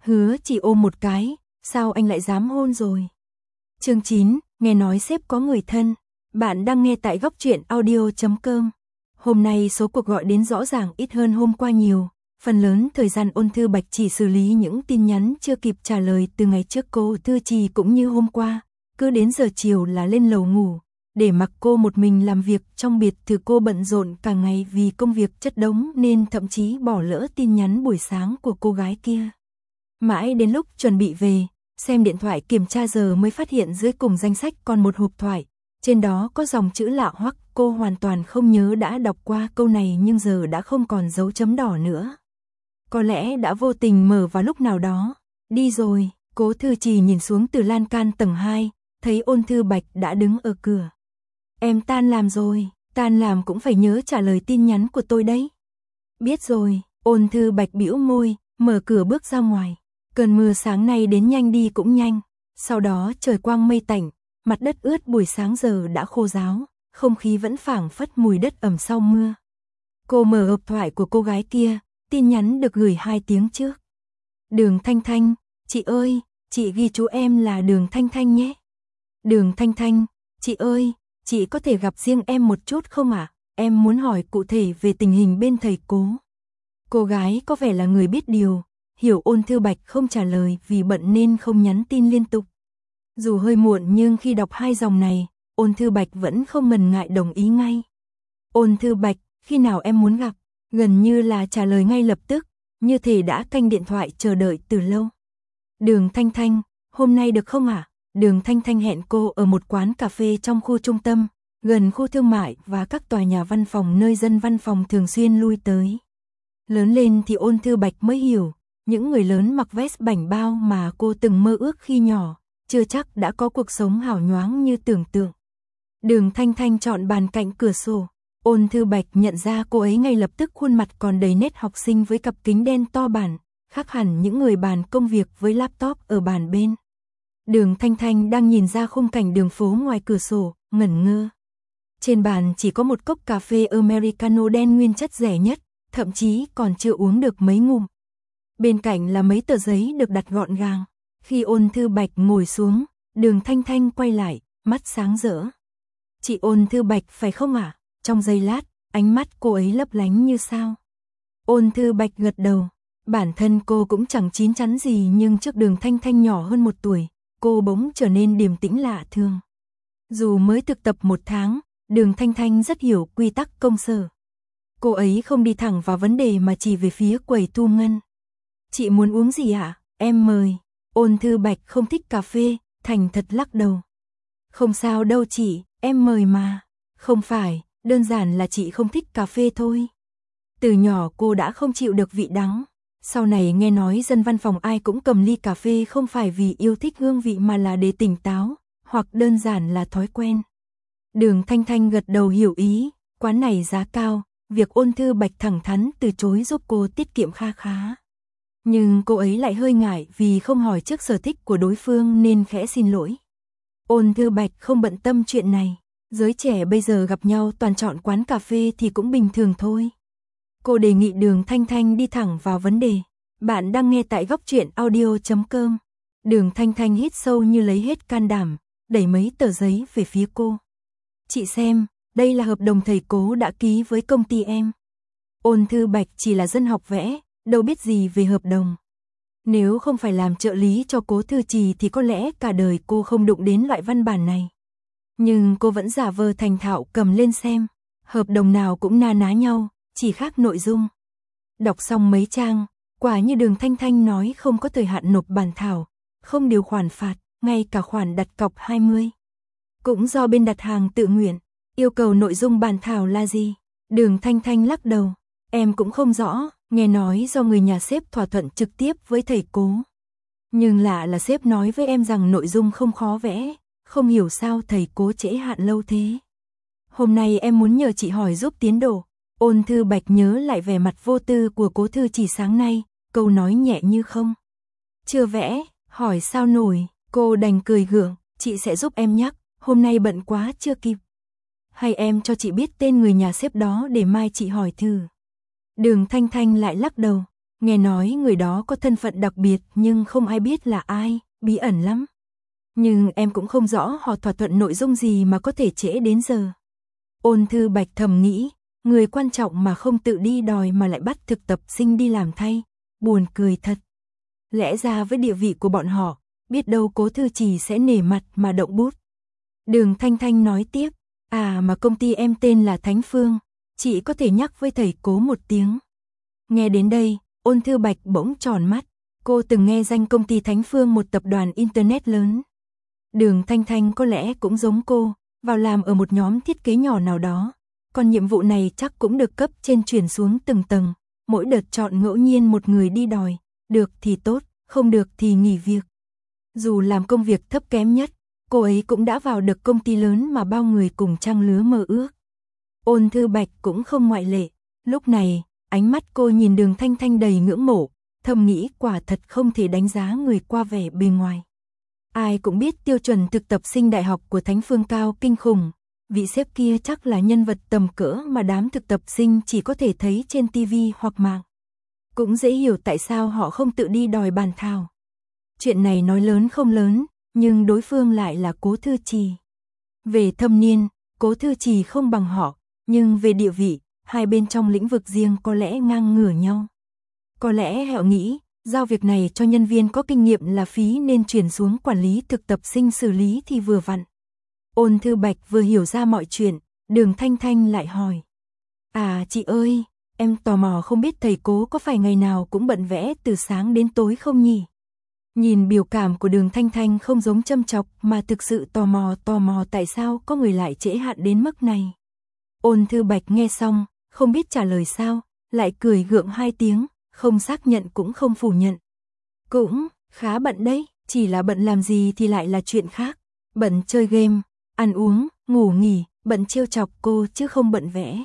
Hứa chỉ ôm một cái, sao anh lại dám hôn rồi? Chương 9, nghe nói sếp có người thân. Bạn đang nghe tại góc truyện audio.com. Hôm nay số cuộc gọi đến rõ ràng ít hơn hôm qua nhiều. Phần lớn thời gian Ôn Thư Bạch chỉ xử lý những tin nhắn chưa kịp trả lời từ ngày trước cô Thư Trì cũng như hôm qua. Cứ đến giờ chiều là lên lầu ngủ, để mặc cô một mình làm việc trong biệt thự. Cô bận rộn cả ngày vì công việc chất đống nên thậm chí bỏ lỡ tin nhắn buổi sáng của cô gái kia. Mãi đến lúc chuẩn bị về, xem điện thoại kiểm tra giờ mới phát hiện dưới cùng danh sách còn một hộp thoại. Trên đó có dòng chữ lạ hoắc, cô hoàn toàn không nhớ đã đọc qua câu này nhưng giờ đã không còn dấu chấm đỏ nữa. Có lẽ đã vô tình mở vào lúc nào đó. Đi rồi, Cố Thư Trì nhìn xuống từ lan can tầng 2, thấy Ôn Thư Bạch đã đứng ở cửa. Em tan làm rồi, tan làm cũng phải nhớ trả lời tin nhắn của tôi đấy. Biết rồi, Ôn Thư Bạch bĩu môi, mở cửa bước ra ngoài. Cơn mưa sáng nay đến nhanh đi cũng nhanh. Sau đó trời quang mây tạnh, mặt đất ướt buổi sáng giờ đã khô ráo, không khí vẫn phảng phất mùi đất ẩm sau mưa. Cô mở hộp thoại của cô gái kia, tin nhắn được gửi 2 tiếng trước. Đường Thanh Thanh, chị ơi, chị ghi chú em là Đường Thanh Thanh nhé. Đường Thanh Thanh, chị ơi, chị có thể gặp riêng em một chút không ạ? Em muốn hỏi cụ thể về tình hình bên thầy Cố. Cô gái có vẻ là người biết điều, hiểu Ôn Thư Bạch không trả lời vì bận nên không nhắn tin liên tục. Dù hơi muộn nhưng khi đọc 2 dòng này, Ôn Thư Bạch vẫn không ngần ngại đồng ý ngay. Ôn Thư Bạch, khi nào em muốn gặp? Gần như là trả lời ngay lập tức, như thể đã canh điện thoại chờ đợi từ lâu. Đường Thanh Thanh, hôm nay được không ạ? Đường Thanh Thanh hẹn cô ở một quán cà phê trong khu trung tâm, gần khu thương mại và các tòa nhà văn phòng nơi dân văn phòng thường xuyên lui tới. Lớn lên thì Ôn Thư Bạch mới hiểu, những người lớn mặc vest bảnh bao mà cô từng mơ ước khi nhỏ, chưa chắc đã có cuộc sống hào nhoáng như tưởng tượng. Đường Thanh Thanh chọn bàn cạnh cửa sổ. Ôn Thư Bạch nhận ra cô ấy ngay lập tức, khuôn mặt còn đầy nét học sinh với cặp kính đen to bản, khác hẳn những người bàn công việc với laptop ở bàn bên. Đường Thanh Thanh đang nhìn ra khung cảnh đường phố ngoài cửa sổ, ngẩn ngơ. Trên bàn chỉ có một cốc cà phê Americano đen nguyên chất rẻ nhất, thậm chí còn chưa uống được mấy ngụm. Bên cạnh là mấy tờ giấy được đặt gọn gàng. Khi Ôn Thư Bạch ngồi xuống, Đường Thanh Thanh quay lại, mắt sáng rỡ. Chị Ôn Thư Bạch phải không ạ? Trong giây lát, ánh mắt cô ấy lấp lánh như sao. Ôn Thư Bạch gật đầu. Bản thân cô cũng chẳng chín chắn gì nhưng trước Đường Thanh Thanh nhỏ hơn 1 tuổi, cô bỗng trở nên điềm tĩnh lạ thường. Dù mới thực tập 1 tháng, Đường Thanh Thanh rất hiểu quy tắc công sở. Cô ấy không đi thẳng vào vấn đề mà chỉ về phía quầy thu ngân. Chị muốn uống gì ạ? Em mời. Ôn Thư Bạch không thích cà phê, thành thật lắc đầu. Không sao đâu chị, em mời mà. Không phải, đơn giản là chị không thích cà phê thôi. Từ nhỏ cô đã không chịu được vị đắng. Sau này nghe nói dân văn phòng ai cũng cầm ly cà phê không phải vì yêu thích hương vị mà là để tỉnh táo, hoặc đơn giản là thói quen. Đường Thanh Thanh gật đầu hiểu ý, quán này giá cao, việc Ôn Thư Bạch thẳng thắn từ chối giúp cô tiết kiệm kha khá. Nhưng cô ấy lại hơi ngại vì không hỏi trước sở thích của đối phương nên khẽ xin lỗi. Ôn Thư Bạch không bận tâm chuyện này, giới trẻ bây giờ gặp nhau toàn chọn quán cà phê thì cũng bình thường thôi. Cô đề nghị Đường Thanh Thanh đi thẳng vào vấn đề. Bạn đang nghe tại góc truyện audio.com. Đường Thanh Thanh hít sâu như lấy hết can đảm, đẩy mấy tờ giấy về phía cô. Chị xem, đây là hợp đồng thầy Cố đã ký với công ty em. Ôn Thư Bạch chỉ là dân học vẽ, đâu biết gì về hợp đồng. Nếu không phải làm trợ lý cho Cố Thư Trì thì có lẽ cả đời cô không đụng đến loại văn bản này. Nhưng cô vẫn giả vờ thành thạo cầm lên xem. Hợp đồng nào cũng na ná nhau, chỉ khác nội dung. Đọc xong mấy trang, quả như Đường Thanh Thanh nói không có thời hạn nộp bản thảo, không điều khoản phạt, ngay cả khoản đặt cọc 20. Cũng do bên đặt hàng tự nguyện. Yêu cầu nội dung bản thảo là gì? Đường Thanh Thanh lắc đầu. Em cũng không rõ, nghe nói do người nhà sếp thỏa thuận trực tiếp với thầy Cố. Nhưng lạ là sếp nói với em rằng nội dung không khó vẽ, không hiểu sao thầy Cố trễ hạn lâu thế. Hôm nay em muốn nhờ chị hỏi giúp tiến độ. Ôn Thư Bạch nhớ lại vẻ mặt vô tư của Cố Thư Trì sáng nay, câu nói nhẹ như không. Chưa vẽ, hỏi sao nổi, cô đành cười gượng, chị sẽ giúp em nhắc, hôm nay bận quá chưa kịp. Hay em cho chị biết tên người nhà sếp đó để mai chị hỏi thử. Đường Thanh Thanh lại lắc đầu, Nghe nói người đó có thân phận đặc biệt nhưng không ai biết là ai, bí ẩn lắm. Nhưng em cũng không rõ họ thỏa thuận nội dung gì mà có thể trễ đến giờ. Ôn Thư Bạch thầm nghĩ, người quan trọng mà không tự đi đòi mà lại bắt thực tập sinh đi làm thay, buồn cười thật. Lẽ ra với địa vị của bọn họ, biết đâu Cố Thư Trì sẽ nể mặt mà động bút. Đường Thanh Thanh nói tiếp, mà công ty em tên là Thánh Phương, chị có thể nhắc với thầy Cố một tiếng. Nghe đến đây, Ôn Thư Bạch bỗng tròn mắt, cô từng nghe danh công ty Thánh Phương, một tập đoàn Internet lớn. Đường Thanh Thanh có lẽ cũng giống cô, vào làm ở một nhóm thiết kế nhỏ nào đó, còn nhiệm vụ này chắc cũng được cấp trên chuyển xuống từng tầng, mỗi đợt chọn ngẫu nhiên một người đi đòi, được thì tốt, không được thì nghỉ việc. Dù làm công việc thấp kém nhất, cô ấy cũng đã vào được công ty lớn mà bao người cùng trang lứa mơ ước. Ôn Thư Bạch cũng không ngoại lệ, lúc này, ánh mắt cô nhìn Đường Thanh Thanh đầy ngưỡng mộ, thầm nghĩ quả thật không thể đánh giá người qua vẻ bề ngoài. Ai cũng biết tiêu chuẩn thực tập sinh đại học của Thánh Phương cao kinh khủng, vị sếp kia chắc là nhân vật tầm cỡ mà đám thực tập sinh chỉ có thể thấy trên TV hoặc mạng. Cũng dễ hiểu tại sao họ không tự đi đòi bàn thảo. Chuyện này nói lớn không lớn, nhưng đối phương lại là Cố Thư Trì. Về thâm niên, Cố Thư Trì không bằng họ, nhưng về địa vị, hai bên trong lĩnh vực riêng có lẽ ngang ngửa nhau. Có lẽ họ nghĩ, giao việc này cho nhân viên có kinh nghiệm là phí nên chuyển xuống quản lý thực tập sinh xử lý thì vừa vặn. Ôn Thư Bạch vừa hiểu ra mọi chuyện, Đường Thanh Thanh lại hỏi. Chị ơi, em tò mò không biết thầy Cố có phải ngày nào cũng bận vẽ từ sáng đến tối không nhỉ? Nhìn biểu cảm của Đường Thanh Thanh không giống châm chọc mà thực sự tò mò tại sao có người lại trễ hạn đến mức này. Ôn Thư Bạch nghe xong, không biết trả lời sao, lại cười gượng hai tiếng, không xác nhận cũng không phủ nhận. Cũng khá bận đấy, chỉ là bận làm gì thì lại là chuyện khác. Bận chơi game, ăn uống, ngủ nghỉ, bận trêu chọc cô chứ không bận vẽ.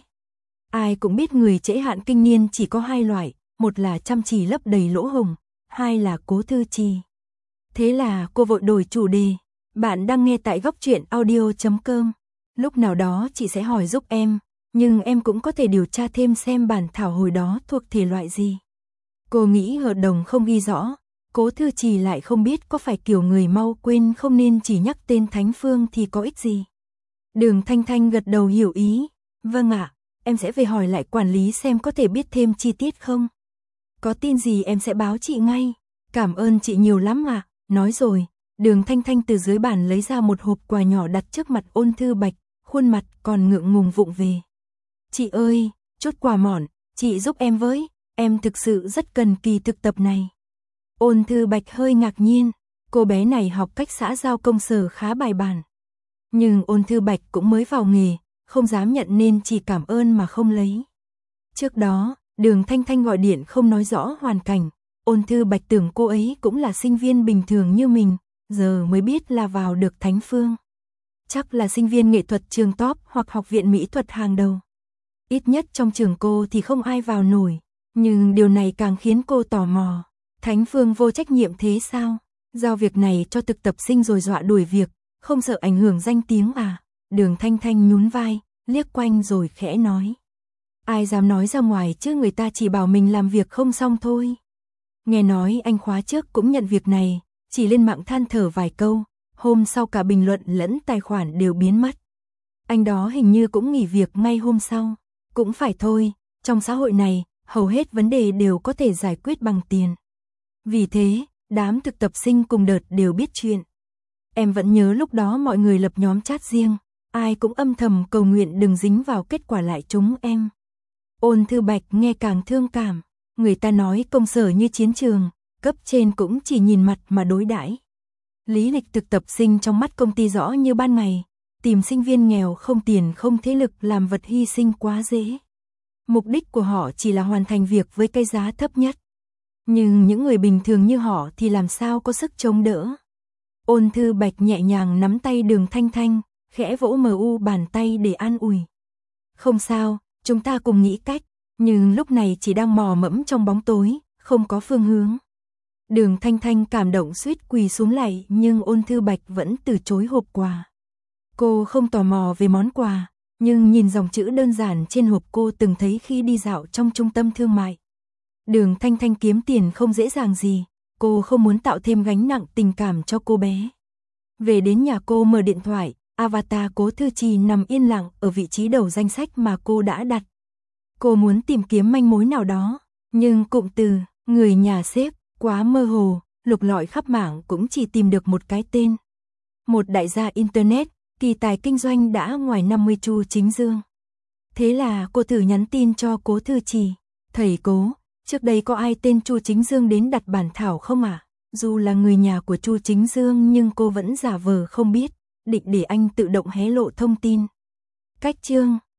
Ai cũng biết người trễ hạn kinh niên chỉ có hai loại, một là chăm chỉ lấp đầy lỗ hổng, hai là Cố Thư Trì. Thế là cô vội đổi chủ đề. Bạn đang nghe tại Góc Truyện Audio.com. Lúc nào đó chị sẽ hỏi giúp em, nhưng em cũng có thể điều tra thêm xem bản thảo hồi đó thuộc thể loại gì. Cô nghĩ hợp đồng không ghi rõ, Cố Thư Trì lại không biết có phải kiểu người mau quên không nên chỉ nhắc tên Thánh Phương thì có ích gì. Đường Thanh Thanh gật đầu hiểu ý. Vâng ạ, em sẽ về hỏi lại quản lý xem có thể biết thêm chi tiết không. Có tin gì em sẽ báo chị ngay. Cảm ơn chị nhiều lắm ạ. Nói rồi, Đường Thanh Thanh từ dưới bàn lấy ra một hộp quà nhỏ đặt trước mặt Ôn Thư Bạch, khuôn mặt còn ngượng ngùng vụng về. Chị ơi, chút quà mọn, chị giúp em với, em thực sự rất cần kỳ thực tập này. Ôn Thư Bạch hơi ngạc nhiên, cô bé này học cách xã giao công sở khá bài bản. Nhưng Ôn Thư Bạch cũng mới vào nghề, không dám nhận nên chỉ cảm ơn mà không lấy. Trước đó, Đường Thanh Thanh gọi điện không nói rõ hoàn cảnh, Ôn Thư Bạch tưởng cô ấy cũng là sinh viên bình thường như mình, giờ mới biết là vào được Thánh Phương. Chắc là sinh viên nghệ thuật trường top hoặc học viện mỹ thuật hàng đầu. Ít nhất trong trường cô thì không ai vào nổi, nhưng điều này càng khiến cô tò mò. Thánh Phương vô trách nhiệm thế sao? Giao việc này cho thực tập sinh rồi dọa đuổi việc, không sợ ảnh hưởng danh tiếng à? Đường Thanh Thanh nhún vai, liếc quanh rồi khẽ nói. Ai dám nói ra ngoài chứ, người ta chỉ bảo mình làm việc không xong thôi. Nghe nói anh khóa trước cũng nhận việc này, chỉ lên mạng than thở vài câu, hôm sau cả bình luận lẫn tài khoản đều biến mất. Anh đó hình như cũng nghỉ việc ngay hôm sau. Cũng phải thôi, trong xã hội này, hầu hết vấn đề đều có thể giải quyết bằng tiền. Vì thế, đám thực tập sinh cùng đợt đều biết chuyện. Em vẫn nhớ lúc đó mọi người lập nhóm chat riêng, ai cũng âm thầm cầu nguyện đừng dính vào kết quả lại chúng em. Ôn Thư Bạch nghe càng thương cảm, người ta nói công sở như chiến trường, cấp trên cũng chỉ nhìn mặt mà đối đãi. Lý lịch thực tập sinh trong mắt công ty rõ như ban ngày, tìm sinh viên nghèo không tiền không thế lực làm vật hy sinh quá dễ. Mục đích của họ chỉ là hoàn thành việc với cái giá thấp nhất. Nhưng những người bình thường như họ thì làm sao có sức chống đỡ. Ôn Thư Bạch nhẹ nhàng nắm tay Đường Thanh Thanh, khẽ vỗ mu bàn tay để an ủi. Không sao, chúng ta cùng nghĩ cách, nhưng lúc này chỉ đang mò mẫm trong bóng tối, không có phương hướng. Đường Thanh Thanh cảm động suýt quỳ xuống lạy, nhưng Ôn Thư Bạch vẫn từ chối hộp quà. Cô không tò mò về món quà, nhưng nhìn dòng chữ đơn giản trên hộp cô từng thấy khi đi dạo trong trung tâm thương mại. Đường Thanh Thanh kiếm tiền không dễ dàng gì, cô không muốn tạo thêm gánh nặng tình cảm cho cô bé. Về đến nhà cô mở điện thoại, avatar Cố Thư Trì nằm yên lặng ở vị trí đầu danh sách mà cô đã đặt. Cô muốn tìm kiếm manh mối nào đó, nhưng cụm từ người nhà sếp quá mơ hồ, lục lọi khắp mạng cũng chỉ tìm được một cái tên. Một đại gia internet, kỳ tài kinh doanh đã ngoài 50 Chu Chính Dương. Thế là cô thử nhắn tin cho Cố Thư Trì. Thầy Cố, trước đây có ai tên Chu Chính Dương đến đặt bản thảo không ạ? Dù là người nhà của Chu Chính Dương nhưng cô vẫn giả vờ không biết, định để anh tự động hé lộ thông tin. Cách chương